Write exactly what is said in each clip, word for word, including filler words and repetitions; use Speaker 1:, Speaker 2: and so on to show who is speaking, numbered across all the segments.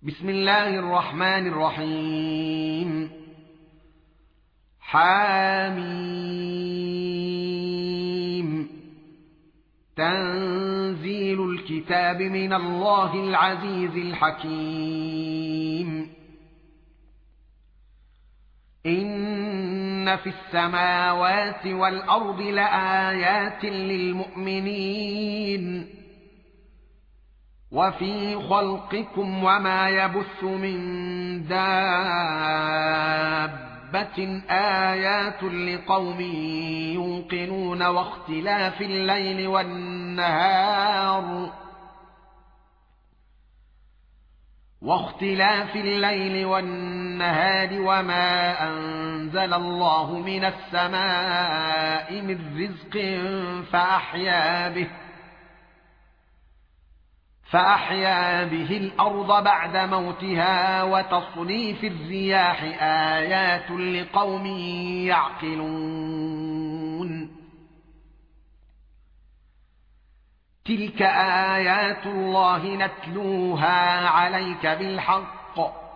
Speaker 1: بسم الله الرحمن الرحيم. حاميم. تنزيل الكتاب من الله العزيز الحكيم. إن في السماوات والأرض لآيات للمؤمنين وفي خلقكم وما يبث من دابة آيات لقوم يوقنون واختلاف الليل والنهار واختلاف الليل والنهار وما أنزل الله من السماء من رزق فأحيا به فأحيا به الأرض بعد موتها وتصريف الرياح آيات لقوم يعقلون. تلك آيات الله نتلوها عليك بالحق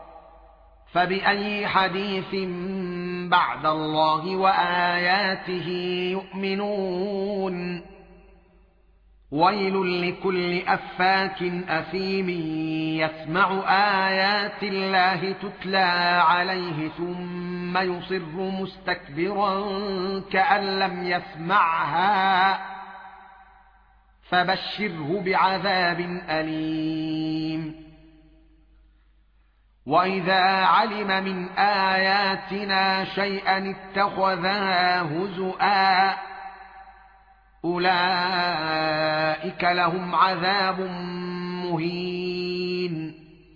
Speaker 1: فبأي حديث بعد الله وآياته يؤمنون. ويل لكل أفاك أثيم يسمع آيات الله تتلى عليه ثم يصر مستكبرا كأن لم يسمعها فبشره بعذاب أليم. وإذا علم من آياتنا شيئا اتخذها هزؤا أولئك لهم عذاب مهين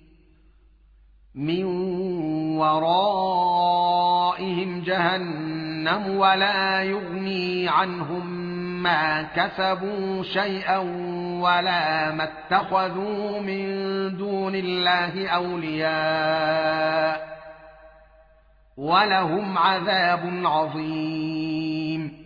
Speaker 1: من ورائهم جهنم ولا يغني عنهم ما كسبوا شيئا ولا ما اتخذوا من دون الله أولياء ولهم عذاب عظيم.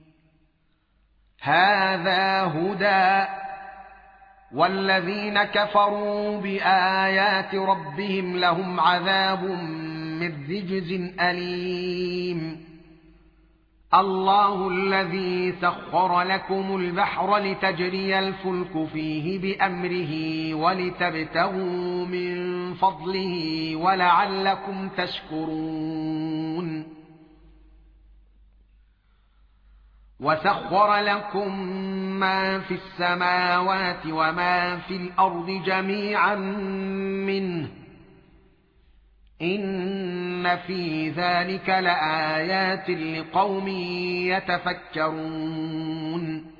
Speaker 1: هذا هدى والذين كفروا بآيات ربهم لهم عذاب من رجز أليم. الله الذي سخر لكم البحر لتجري الفلك فيه بأمره ولتبتغوا من فضله ولعلكم تشكرون. وسخر لكم ما في السماوات وما في الأرض جميعا منه إن في ذلك لآيات لقوم يتفكرون.